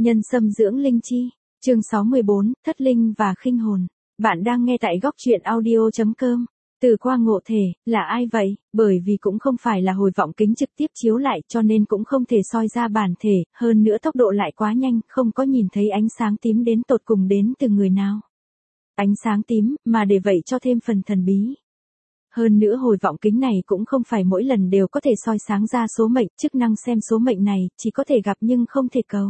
Nhân xâm dưỡng linh chi. Chương 614, Thất linh và khinh hồn. Bạn đang nghe tại góc truyện audio.com. Từ qua ngộ thể, là ai vậy? Bởi vì cũng không phải là hồi vọng kính trực tiếp chiếu lại cho nên cũng không thể soi ra bản thể, hơn nữa tốc độ lại quá nhanh, không có nhìn thấy ánh sáng tím đến tột cùng đến từ người nào. Ánh sáng tím, mà để vậy cho thêm phần thần bí. Hơn nữa hồi vọng kính này cũng không phải mỗi lần đều có thể soi sáng ra số mệnh, chức năng xem số mệnh này, chỉ có thể gặp nhưng không thể cầu.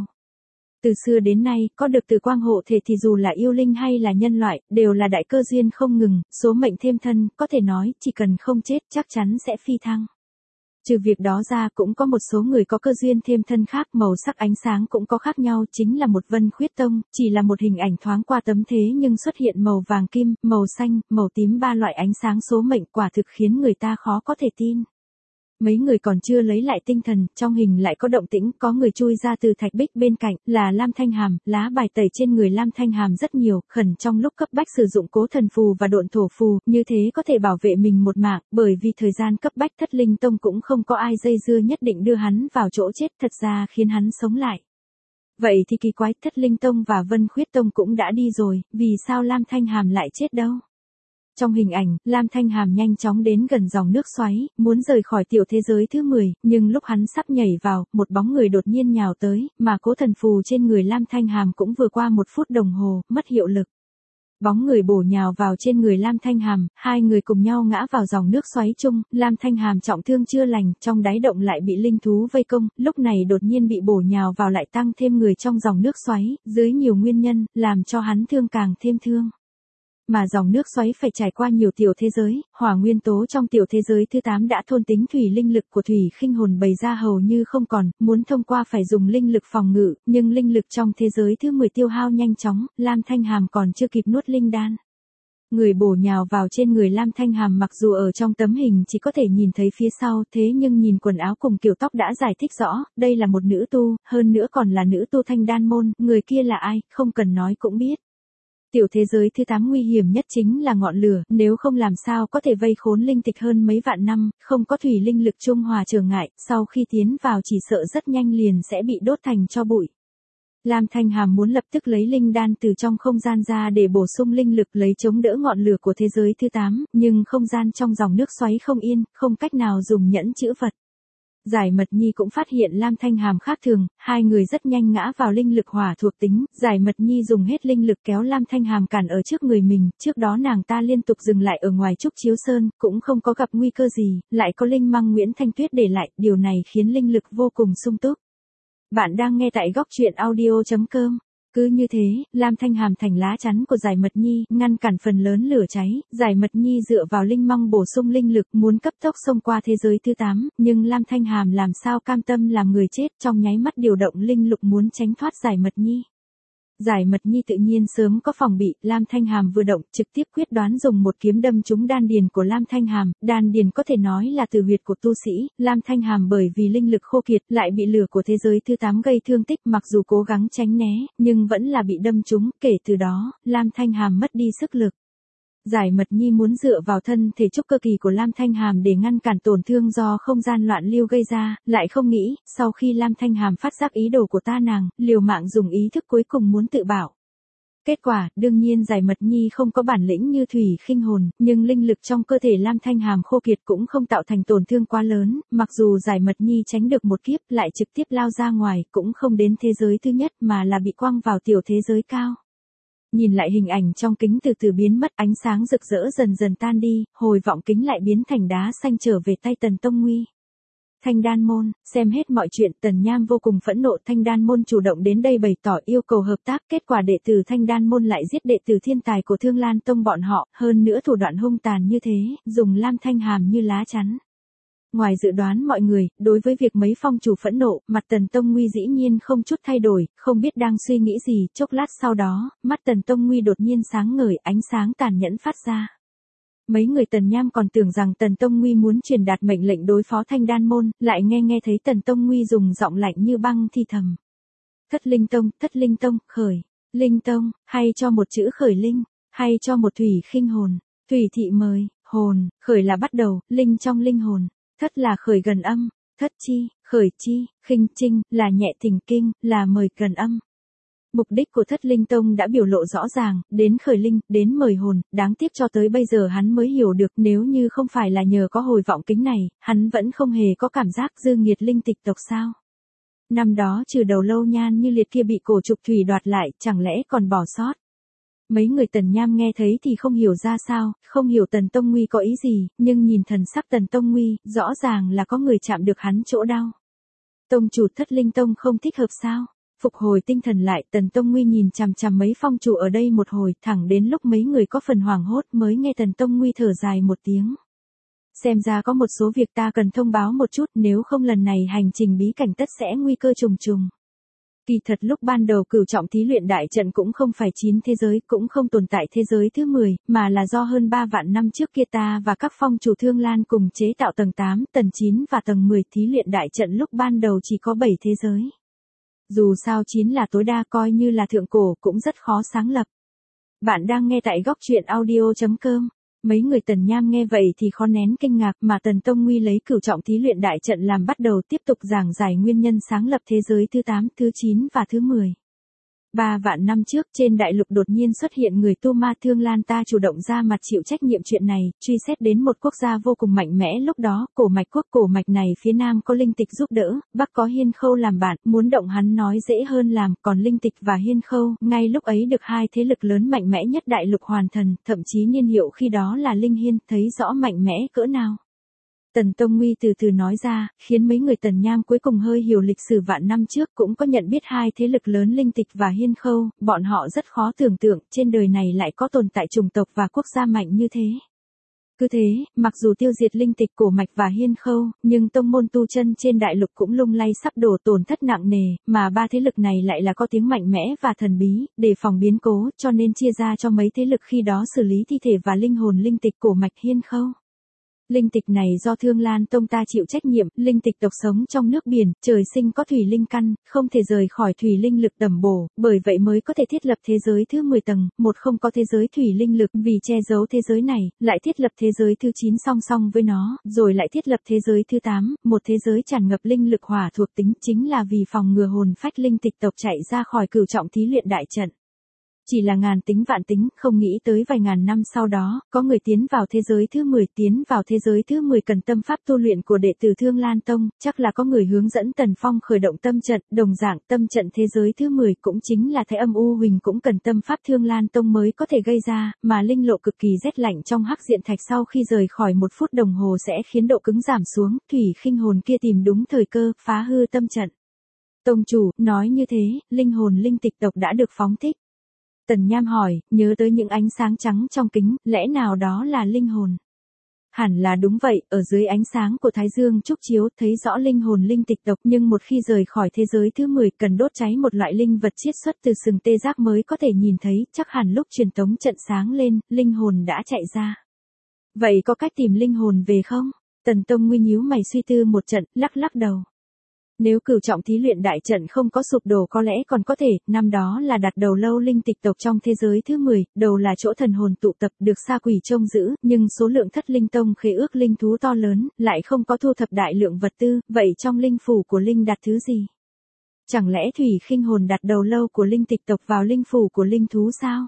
Từ xưa đến nay, có được từ quang hộ thể thì dù là yêu linh hay là nhân loại, đều là đại cơ duyên không ngừng, số mệnh thêm thân, có thể nói, chỉ cần không chết chắc chắn sẽ phi thăng. Trừ việc đó ra cũng có một số người có cơ duyên thêm thân khác, màu sắc ánh sáng cũng có khác nhau, chính là một vân khuyết tông, chỉ là một hình ảnh thoáng qua tấm thế nhưng xuất hiện màu vàng kim, màu xanh, màu tím, ba loại ánh sáng số mệnh quả thực khiến người ta khó có thể tin. Mấy người còn chưa lấy lại tinh thần, trong hình lại có động tĩnh, có người chui ra từ thạch bích bên cạnh, là Lam Thanh Hàm, lá bài tẩy trên người Lam Thanh Hàm rất nhiều, khẩn trong lúc cấp bách sử dụng cố thần phù và độn thổ phù, như thế có thể bảo vệ mình một mạng, bởi vì thời gian cấp bách Thất Linh Tông cũng không có ai dây dưa nhất định đưa hắn vào chỗ chết, thật ra khiến hắn sống lại. Vậy thì kỳ quái, Thất Linh Tông và Vân Khuyết Tông cũng đã đi rồi, vì sao Lam Thanh Hàm lại chết đâu? Trong hình ảnh, Lam Thanh Hàm nhanh chóng đến gần dòng nước xoáy, muốn rời khỏi tiểu thế giới thứ 10, nhưng lúc hắn sắp nhảy vào, một bóng người đột nhiên nhào tới, mà cố thần phù trên người Lam Thanh Hàm cũng vừa qua 1 phút đồng hồ, mất hiệu lực. Bóng người bổ nhào vào trên người Lam Thanh Hàm, hai người cùng nhau ngã vào dòng nước xoáy chung, Lam Thanh Hàm trọng thương chưa lành, trong đáy động lại bị linh thú vây công, lúc này đột nhiên bị bổ nhào vào lại tăng thêm người trong dòng nước xoáy, dưới nhiều nguyên nhân, làm cho hắn thương càng thêm thương. Mà dòng nước xoáy phải trải qua nhiều tiểu thế giới, hỏa nguyên tố trong tiểu thế giới thứ 8 đã thôn tính thủy linh lực của thủy khinh hồn bày ra hầu như không còn, muốn thông qua phải dùng linh lực phòng ngự, nhưng linh lực trong thế giới thứ 10 tiêu hao nhanh chóng, Lam Thanh Hàm còn chưa kịp nuốt linh đan. Người bổ nhào vào trên người Lam Thanh Hàm mặc dù ở trong tấm hình chỉ có thể nhìn thấy phía sau, thế nhưng nhìn quần áo cùng kiểu tóc đã giải thích rõ, đây là một nữ tu, hơn nữa còn là nữ tu Thanh Đan môn, người kia là ai, không cần nói cũng biết. Tiểu thế giới thứ 8 nguy hiểm nhất chính là ngọn lửa, nếu không làm sao có thể vây khốn linh tịch hơn mấy vạn năm, không có thủy linh lực trung hòa trở ngại, sau khi tiến vào chỉ sợ rất nhanh liền sẽ bị đốt thành tro bụi. Lam Thanh Hàm muốn lập tức lấy linh đan từ trong không gian ra để bổ sung linh lực lấy chống đỡ ngọn lửa của thế giới thứ 8, nhưng không gian trong dòng nước xoáy không yên, không cách nào dùng nhẫn chữ vật. Giải Mật Nhi cũng phát hiện Lam Thanh Hàm khác thường, hai người rất nhanh ngã vào linh lực hỏa thuộc tính, Giải Mật Nhi dùng hết linh lực kéo Lam Thanh Hàm cản ở trước người mình, trước đó nàng ta liên tục dừng lại ở ngoài Trúc Chiếu Sơn, cũng không có gặp nguy cơ gì, lại có linh măng Nguyễn Thanh Tuyết để lại, điều này khiến linh lực vô cùng sung túc. Bạn đang nghe tại góc truyện audio.com. Cứ như thế, Lam Thanh Hàm thành lá chắn của Giải Mật Nhi, ngăn cản phần lớn lửa cháy, Giải Mật Nhi dựa vào linh măng bổ sung linh lực muốn cấp tốc xông qua thế giới thứ 8, nhưng Lam Thanh Hàm làm sao cam tâm làm người chết, trong nháy mắt điều động linh lực muốn tránh thoát Giải Mật Nhi. Giải Mật Nhi tự nhiên sớm có phòng bị, Lam Thanh Hàm vừa động trực tiếp quyết đoán dùng một kiếm đâm trúng đan điền của Lam Thanh Hàm, đan điền có thể nói là tử huyệt của tu sĩ, Lam Thanh Hàm bởi vì linh lực khô kiệt lại bị lửa của thế giới thứ 8 gây thương tích, mặc dù cố gắng tránh né, nhưng vẫn là bị đâm trúng, kể từ đó, Lam Thanh Hàm mất đi sức lực. Giải Mật Nhi muốn dựa vào thân thể trúc cơ kỳ của Lam Thanh Hàm để ngăn cản tổn thương do không gian loạn lưu gây ra, lại không nghĩ, sau khi Lam Thanh Hàm phát giác ý đồ của nàng, liều mạng dùng ý thức cuối cùng muốn tự bảo. Kết quả, đương nhiên Giải Mật Nhi không có bản lĩnh như thủy khinh hồn, nhưng linh lực trong cơ thể Lam Thanh Hàm khô kiệt cũng không tạo thành tổn thương quá lớn, mặc dù Giải Mật Nhi tránh được một kiếp lại trực tiếp lao ra ngoài, cũng không đến thế giới thứ nhất mà là bị quăng vào tiểu thế giới cao. Nhìn lại hình ảnh trong kính từ từ biến mất, ánh sáng rực rỡ dần dần tan đi, hồi vọng kính lại biến thành đá xanh trở về tay Tần Tông Nguy. Thanh Đan môn, xem hết mọi chuyện, Tần Nham vô cùng phẫn nộ, Thanh Đan môn chủ động đến đây bày tỏ yêu cầu hợp tác, kết quả đệ tử Thanh Đan môn lại giết đệ tử thiên tài của Thương Lan Tông bọn họ, hơn nữa thủ đoạn hung tàn như thế, dùng Lam Thanh Hàm như lá chắn. Ngoài dự đoán mọi người, đối với việc mấy phong chủ phẫn nộ, mặt Tần Tông Nguy dĩ nhiên không chút thay đổi, không biết đang suy nghĩ gì, chốc lát sau đó, mắt Tần Tông Nguy đột nhiên sáng ngời, ánh sáng tàn nhẫn phát ra. Mấy người Tần Nham còn tưởng rằng Tần Tông Nguy muốn truyền đạt mệnh lệnh đối phó Thanh Đan môn, lại nghe thấy Tần Tông Nguy dùng giọng lạnh như băng thi thầm. Thất Linh Tông, khởi, Linh Tông, hay cho một chữ khởi linh, hay cho một thủy khinh hồn, thủy thị mời, hồn, khởi là bắt đầu, linh trong linh hồn. Thất là khởi gần âm, thất chi, khởi chi, khinh trinh, là nhẹ thỉnh kinh, là mời gần âm. Mục đích của Thất Linh Tông đã biểu lộ rõ ràng, đến khởi linh, đến mời hồn, đáng tiếc cho tới bây giờ hắn mới hiểu được nếu như không phải là nhờ có hồi vọng kính này, hắn vẫn không hề có cảm giác dư nghiệt linh tịch tộc sao. Năm đó trừ đầu lâu nhan như liệt kia bị cổ trục thủy đoạt lại, chẳng lẽ còn bỏ sót. Mấy người Tần Nham nghe thấy thì không hiểu ra sao, không hiểu Tần Tông Nguy có ý gì, nhưng nhìn thần sắc Tần Tông Nguy, rõ ràng là có người chạm được hắn chỗ đau. Tông chủ Thất Linh Tông không thích hợp sao? Phục hồi tinh thần lại, Tần Tông Nguy nhìn chằm chằm mấy phong chủ ở đây một hồi, thẳng đến lúc mấy người có phần hoảng hốt mới nghe Tần Tông Nguy thở dài một tiếng. Xem ra có một số việc ta cần thông báo một chút, nếu không lần này hành trình bí cảnh tất sẽ nguy cơ trùng trùng. Kỳ thật lúc ban đầu cửu trọng thí luyện đại trận cũng không phải 9 thế giới, cũng không tồn tại thế giới thứ 10, mà là do hơn 3 vạn năm trước kia ta và các phong chủ Thương Lan cùng chế tạo tầng 8, tầng 9 và tầng 10 thí luyện đại trận lúc ban đầu chỉ có 7 thế giới. Dù sao 9 là tối đa coi như là thượng cổ cũng rất khó sáng lập. Bạn đang nghe tại góc truyện audio.com. Mấy người Tần Nham nghe vậy thì khó nén kinh ngạc mà Tần Tông Nguy lấy cửu trọng thí luyện đại trận làm bắt đầu tiếp tục giảng giải nguyên nhân sáng lập thế giới thứ 8, thứ 9 và thứ 10. 3 vạn năm trước trên đại lục đột nhiên xuất hiện người tu ma Thương Lan ta chủ động ra mặt chịu trách nhiệm chuyện này, truy xét đến một quốc gia vô cùng mạnh mẽ lúc đó, cổ mạch quốc. Cổ mạch này phía nam có linh tịch giúp đỡ, bắc có hiên khâu làm bạn, muốn động hắn nói dễ hơn làm, còn linh tịch và hiên khâu, ngay lúc ấy được hai thế lực lớn mạnh mẽ nhất đại lục hoàn thần, thậm chí niên hiệu khi đó là linh hiên, thấy rõ mạnh mẽ cỡ nào. Tần Tông Nguy từ từ nói ra, khiến mấy người Tần Nham cuối cùng hơi hiểu lịch sử vạn năm trước cũng có nhận biết hai thế lực lớn linh tịch và hiên khâu, bọn họ rất khó tưởng tượng trên đời này lại có tồn tại chủng tộc và quốc gia mạnh như thế. Cứ thế, mặc dù tiêu diệt linh tịch cổ mạch và hiên khâu, nhưng tông môn tu chân trên đại lục cũng lung lay sắp đổ tổn thất nặng nề, mà ba thế lực này lại là có tiếng mạnh mẽ và thần bí, để phòng biến cố, cho nên chia ra cho mấy thế lực khi đó xử lý thi thể và linh hồn linh tịch cổ mạch hiên khâu. Linh tịch này do Thương Lan Tông ta chịu trách nhiệm, linh tịch độc sống trong nước biển, trời sinh có thủy linh căn, không thể rời khỏi thủy linh lực tầm bổ, bởi vậy mới có thể thiết lập thế giới thứ 10 tầng, một không có thế giới thủy linh lực, vì che giấu thế giới này, lại thiết lập thế giới thứ 9 song song với nó, rồi lại thiết lập thế giới thứ 8, một thế giới tràn ngập linh lực hỏa thuộc tính, chính là vì phòng ngừa hồn phách linh tịch tộc chạy ra khỏi cửu trọng thí luyện đại trận. Chỉ là ngàn tính vạn tính, không nghĩ tới vài ngàn năm sau đó, có người tiến vào thế giới thứ 10, tiến vào thế giới thứ 10 cần tâm pháp tu luyện của đệ tử Thương Lan Tông, chắc là có người hướng dẫn Tần Phong khởi động tâm trận, đồng dạng tâm trận thế giới thứ 10 cũng chính là Thái Âm U Huỳnh cũng cần tâm pháp Thương Lan Tông mới có thể gây ra, mà linh lộ cực kỳ rét lạnh trong hắc diện thạch sau khi rời khỏi 1 phút đồng hồ sẽ khiến độ cứng giảm xuống, thủy khinh hồn kia tìm đúng thời cơ, phá hư tâm trận. Tông chủ, nói như thế, linh hồn linh tịch tộc đã được phóng thích. Tần Nham hỏi, nhớ tới những ánh sáng trắng trong kính, lẽ nào đó là linh hồn? Hẳn là đúng vậy, ở dưới ánh sáng của Thái Dương trúc chiếu thấy rõ linh hồn linh tịch tộc, nhưng một khi rời khỏi thế giới thứ 10 cần đốt cháy một loại linh vật chiết xuất từ sừng tê giác mới có thể nhìn thấy, chắc hẳn lúc truyền tống trận sáng lên, linh hồn đã chạy ra. Vậy có cách tìm linh hồn về không? Tần Tông Nguy nhíu mày suy tư một trận, lắc lắc đầu. Nếu cửu trọng thí luyện đại trận không có sụp đổ có lẽ còn có thể, năm đó là đặt đầu lâu linh tịch tộc trong thế giới thứ 10, đầu là chỗ thần hồn tụ tập được sa quỷ trông giữ, nhưng số lượng Thất Linh Tông khế ước linh thú to lớn, lại không có thu thập đại lượng vật tư, vậy trong linh phủ của linh đặt thứ gì? Chẳng lẽ thủy khinh hồn đặt đầu lâu của linh tịch tộc vào linh phủ của linh thú sao?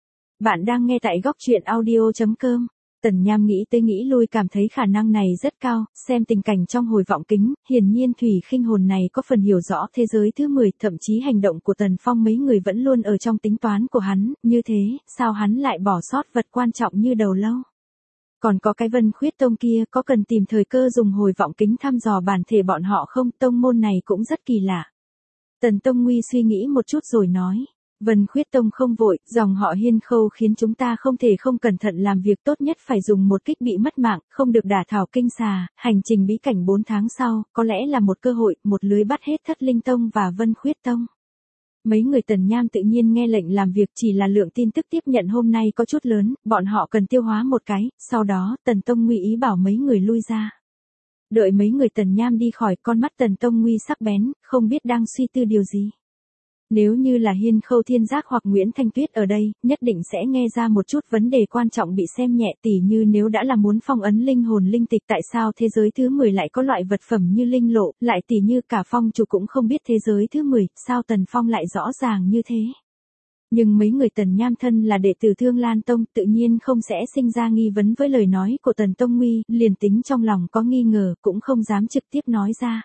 Bạn đang nghe tại góc truyện audio.com. Tần Nham nghĩ tới nghĩ lui cảm thấy khả năng này rất cao, xem tình cảnh trong hồi vọng kính, hiển nhiên thủy khinh hồn này có phần hiểu rõ thế giới thứ 10, thậm chí hành động của Tần Phong mấy người vẫn luôn ở trong tính toán của hắn, như thế, sao hắn lại bỏ sót vật quan trọng như đầu lâu? Còn có cái Vân Khuyết Tông kia, có cần tìm thời cơ dùng hồi vọng kính thăm dò bản thể bọn họ không? Tông môn này cũng rất kỳ lạ. Tần Tông Nguy suy nghĩ một chút rồi nói. Vân Khuyết Tông không vội, dòng họ Hiên Khâu khiến chúng ta không thể không cẩn thận làm việc, tốt nhất phải dùng một kích bị mất mạng, không được đả thảo kinh xà, hành trình bí cảnh 4 tháng sau, có lẽ là một cơ hội, một lưới bắt hết Thất Linh Tông và Vân Khuyết Tông. Mấy người Tần Nham tự nhiên nghe lệnh làm việc, chỉ là lượng tin tức tiếp nhận hôm nay có chút lớn, bọn họ cần tiêu hóa một cái, sau đó Tần Tông Nguy ý bảo mấy người lui ra. Đợi mấy người Tần Nham đi khỏi, con mắt Tần Tông Nguy sắc bén, không biết đang suy tư điều gì. Nếu như là Hiên Khâu Thiên Giác hoặc Nguyễn Thanh Tuyết ở đây, nhất định sẽ nghe ra một chút vấn đề quan trọng bị xem nhẹ, tỉ như nếu đã là muốn phong ấn linh hồn linh tịch, tại sao thế giới thứ 10 lại có loại vật phẩm như linh lộ, lại tỉ như cả phong chủ cũng không biết thế giới thứ 10, sao Tần Phong lại rõ ràng như thế. Nhưng mấy người Tần Nham thân là đệ tử Thương Lan Tông, tự nhiên không sẽ sinh ra nghi vấn với lời nói của Tần Tông Nguy, liền tính trong lòng có nghi ngờ, cũng không dám trực tiếp nói ra.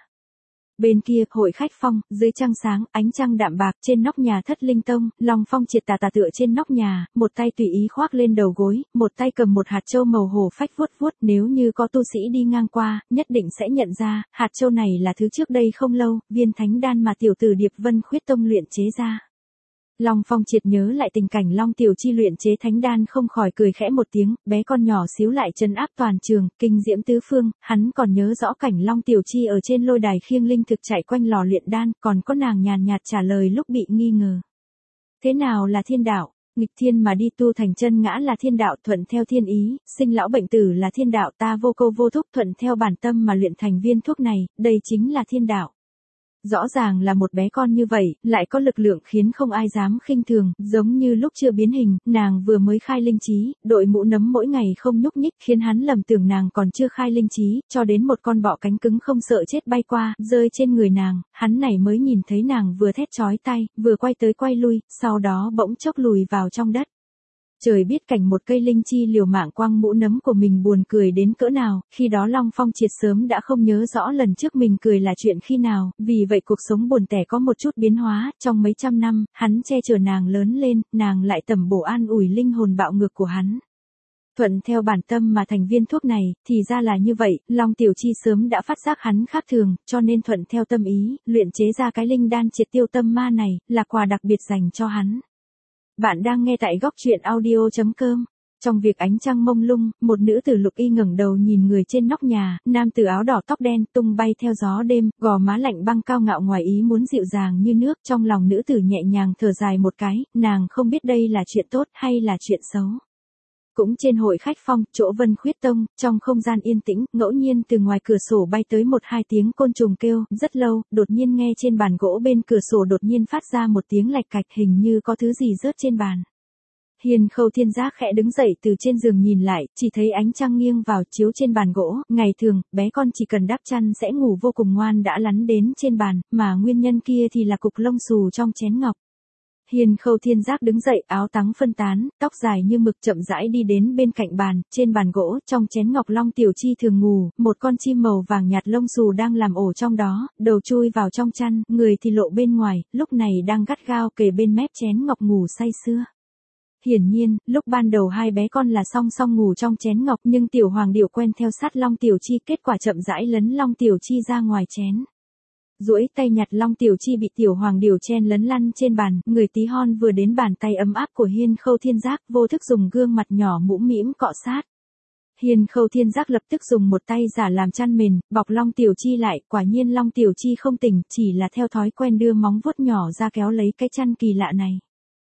Bên kia, hội khách phong, dưới trăng sáng, ánh trăng đạm bạc, trên nóc nhà Thất Linh Tông, Long Phong triệt tà tựa trên nóc nhà, một tay tùy ý khoác lên đầu gối, một tay cầm một hạt châu màu hổ phách vuốt vuốt, nếu như có tu sĩ đi ngang qua, nhất định sẽ nhận ra, hạt châu này là thứ trước đây không lâu, viên thánh đan mà tiểu tử Điệp Vân Khuyết Tông luyện chế ra. Long Phong triệt nhớ lại tình cảnh Long Tiểu Chi luyện chế thánh đan không khỏi cười khẽ một tiếng, bé con nhỏ xíu lại trấn áp toàn trường, kinh diễm tứ phương, hắn còn nhớ rõ cảnh Long Tiểu Chi ở trên lôi đài khiêng linh thực chạy quanh lò luyện đan, còn có nàng nhàn nhạt trả lời lúc bị nghi ngờ. Thế nào là thiên đạo? Nghịch thiên mà đi tu thành chân ngã là thiên đạo, thuận theo thiên ý, sinh lão bệnh tử là thiên đạo, ta vô câu vô thúc thuận theo bản tâm mà luyện thành viên thuốc này, đây chính là thiên đạo. Rõ ràng là một bé con như vậy, lại có lực lượng khiến không ai dám khinh thường, giống như lúc chưa biến hình, nàng vừa mới khai linh trí, đội mũ nấm mỗi ngày không nhúc nhích khiến hắn lầm tưởng nàng còn chưa khai linh trí, cho đến một con bọ cánh cứng không sợ chết bay qua, rơi trên người nàng, hắn này mới nhìn thấy nàng vừa thét chói tai, vừa quay tới quay lui, sau đó bỗng chốc lùi vào trong đất. Trời biết cảnh một cây linh chi liều mạng quăng mũ nấm của mình buồn cười đến cỡ nào, khi đó Long Phong triệt sớm đã không nhớ rõ lần trước mình cười là chuyện khi nào, vì vậy cuộc sống buồn tẻ có một chút biến hóa, trong mấy trăm năm, hắn che chở nàng lớn lên, nàng lại tẩm bổ an ủi linh hồn bạo ngược của hắn. Thuận theo bản tâm mà thành viên thuốc này, thì ra là như vậy, Long Tiểu Chi sớm đã phát giác hắn khác thường, cho nên thuận theo tâm ý, luyện chế ra cái linh đan triệt tiêu tâm ma này, là quà đặc biệt dành cho hắn. Bạn đang nghe tại góc truyện audio.com. Trong việc ánh trăng mông lung, một nữ tử lục y ngẩng đầu nhìn người trên nóc nhà, nam tử áo đỏ tóc đen tung bay theo gió đêm, gò má lạnh băng cao ngạo ngoài ý muốn dịu dàng như nước, trong lòng nữ tử nhẹ nhàng thở dài một cái, nàng không biết đây là chuyện tốt hay là chuyện xấu. Cũng trên hội khách phong, chỗ Vân Khuyết Tông, trong không gian yên tĩnh, ngẫu nhiên từ ngoài cửa sổ bay tới một hai tiếng côn trùng kêu, rất lâu, đột nhiên nghe trên bàn gỗ bên cửa sổ đột nhiên phát ra một tiếng lạch cạch, hình như có thứ gì rớt trên bàn. Hiên Khâu Thiên Giác khẽ đứng dậy từ trên giường nhìn lại, chỉ thấy ánh trăng nghiêng vào chiếu trên bàn gỗ, ngày thường, bé con chỉ cần đắp chăn sẽ ngủ vô cùng ngoan đã lắn đến trên bàn, mà nguyên nhân kia thì là cục lông xù trong chén ngọc. Hiên Khâu Thiên Giác đứng dậy, áo tắng phân tán, tóc dài như mực chậm rãi đi đến bên cạnh bàn, trên bàn gỗ, trong chén ngọc Long Tiểu Chi thường ngủ, một con chim màu vàng nhạt lông xù đang làm ổ trong đó, đầu chui vào trong chăn, người thì lộ bên ngoài, lúc này đang gắt gao kề bên mép chén ngọc ngủ say sưa. Hiển nhiên, lúc ban đầu hai bé con là song song ngủ trong chén ngọc, nhưng Tiểu Hoàng Điểu quen theo sát Long Tiểu Chi, kết quả chậm rãi lấn Long Tiểu Chi ra ngoài chén. Duỗi tay nhặt Long Tiểu Chi bị Tiểu Hoàng Điểu chen lấn lăn trên bàn, người tí hon vừa đến bàn tay ấm áp của Hiên Khâu Thiên Giác, vô thức dùng gương mặt nhỏ mũm mĩm cọ sát. Hiên Khâu Thiên Giác lập tức dùng một tay giả làm chăn mền, bọc Long Tiểu Chi lại, quả nhiên Long Tiểu Chi không tỉnh, chỉ là theo thói quen đưa móng vuốt nhỏ ra kéo lấy cái chăn kỳ lạ này.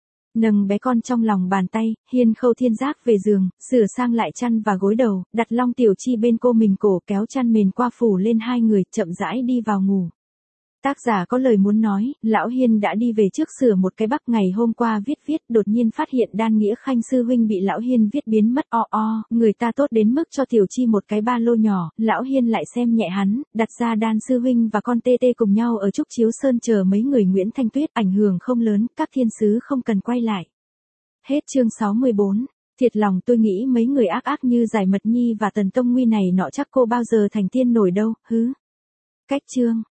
Nâng bé con trong lòng bàn tay, Hiên Khâu Thiên Giác về giường, sửa sang lại chăn và gối đầu, đặt Long Tiểu Chi bên cô mình cổ, kéo chăn mền qua phủ lên hai người, chậm rãi đi vào ngủ. Tác giả có lời muốn nói, lão Hiên đã đi về trước sửa một cái bắc, ngày hôm qua viết, đột nhiên phát hiện Đan Nghĩa Khanh sư huynh bị lão Hiên viết biến mất, người ta tốt đến mức cho Tiểu Chi một cái ba lô nhỏ, lão Hiên lại xem nhẹ hắn, đặt ra Đan sư huynh và con tê tê cùng nhau ở Trúc Chiếu Sơn chờ mấy người Nguyễn Thanh Tuyết, ảnh hưởng không lớn, các thiên sứ không cần quay lại. Hết chương 64. Thiệt lòng tôi nghĩ mấy người ác như Giải Mật Nhi và Tần Tông Nguy này nọ chắc cô bao giờ thành tiên nổi đâu, hứ. Cách chương.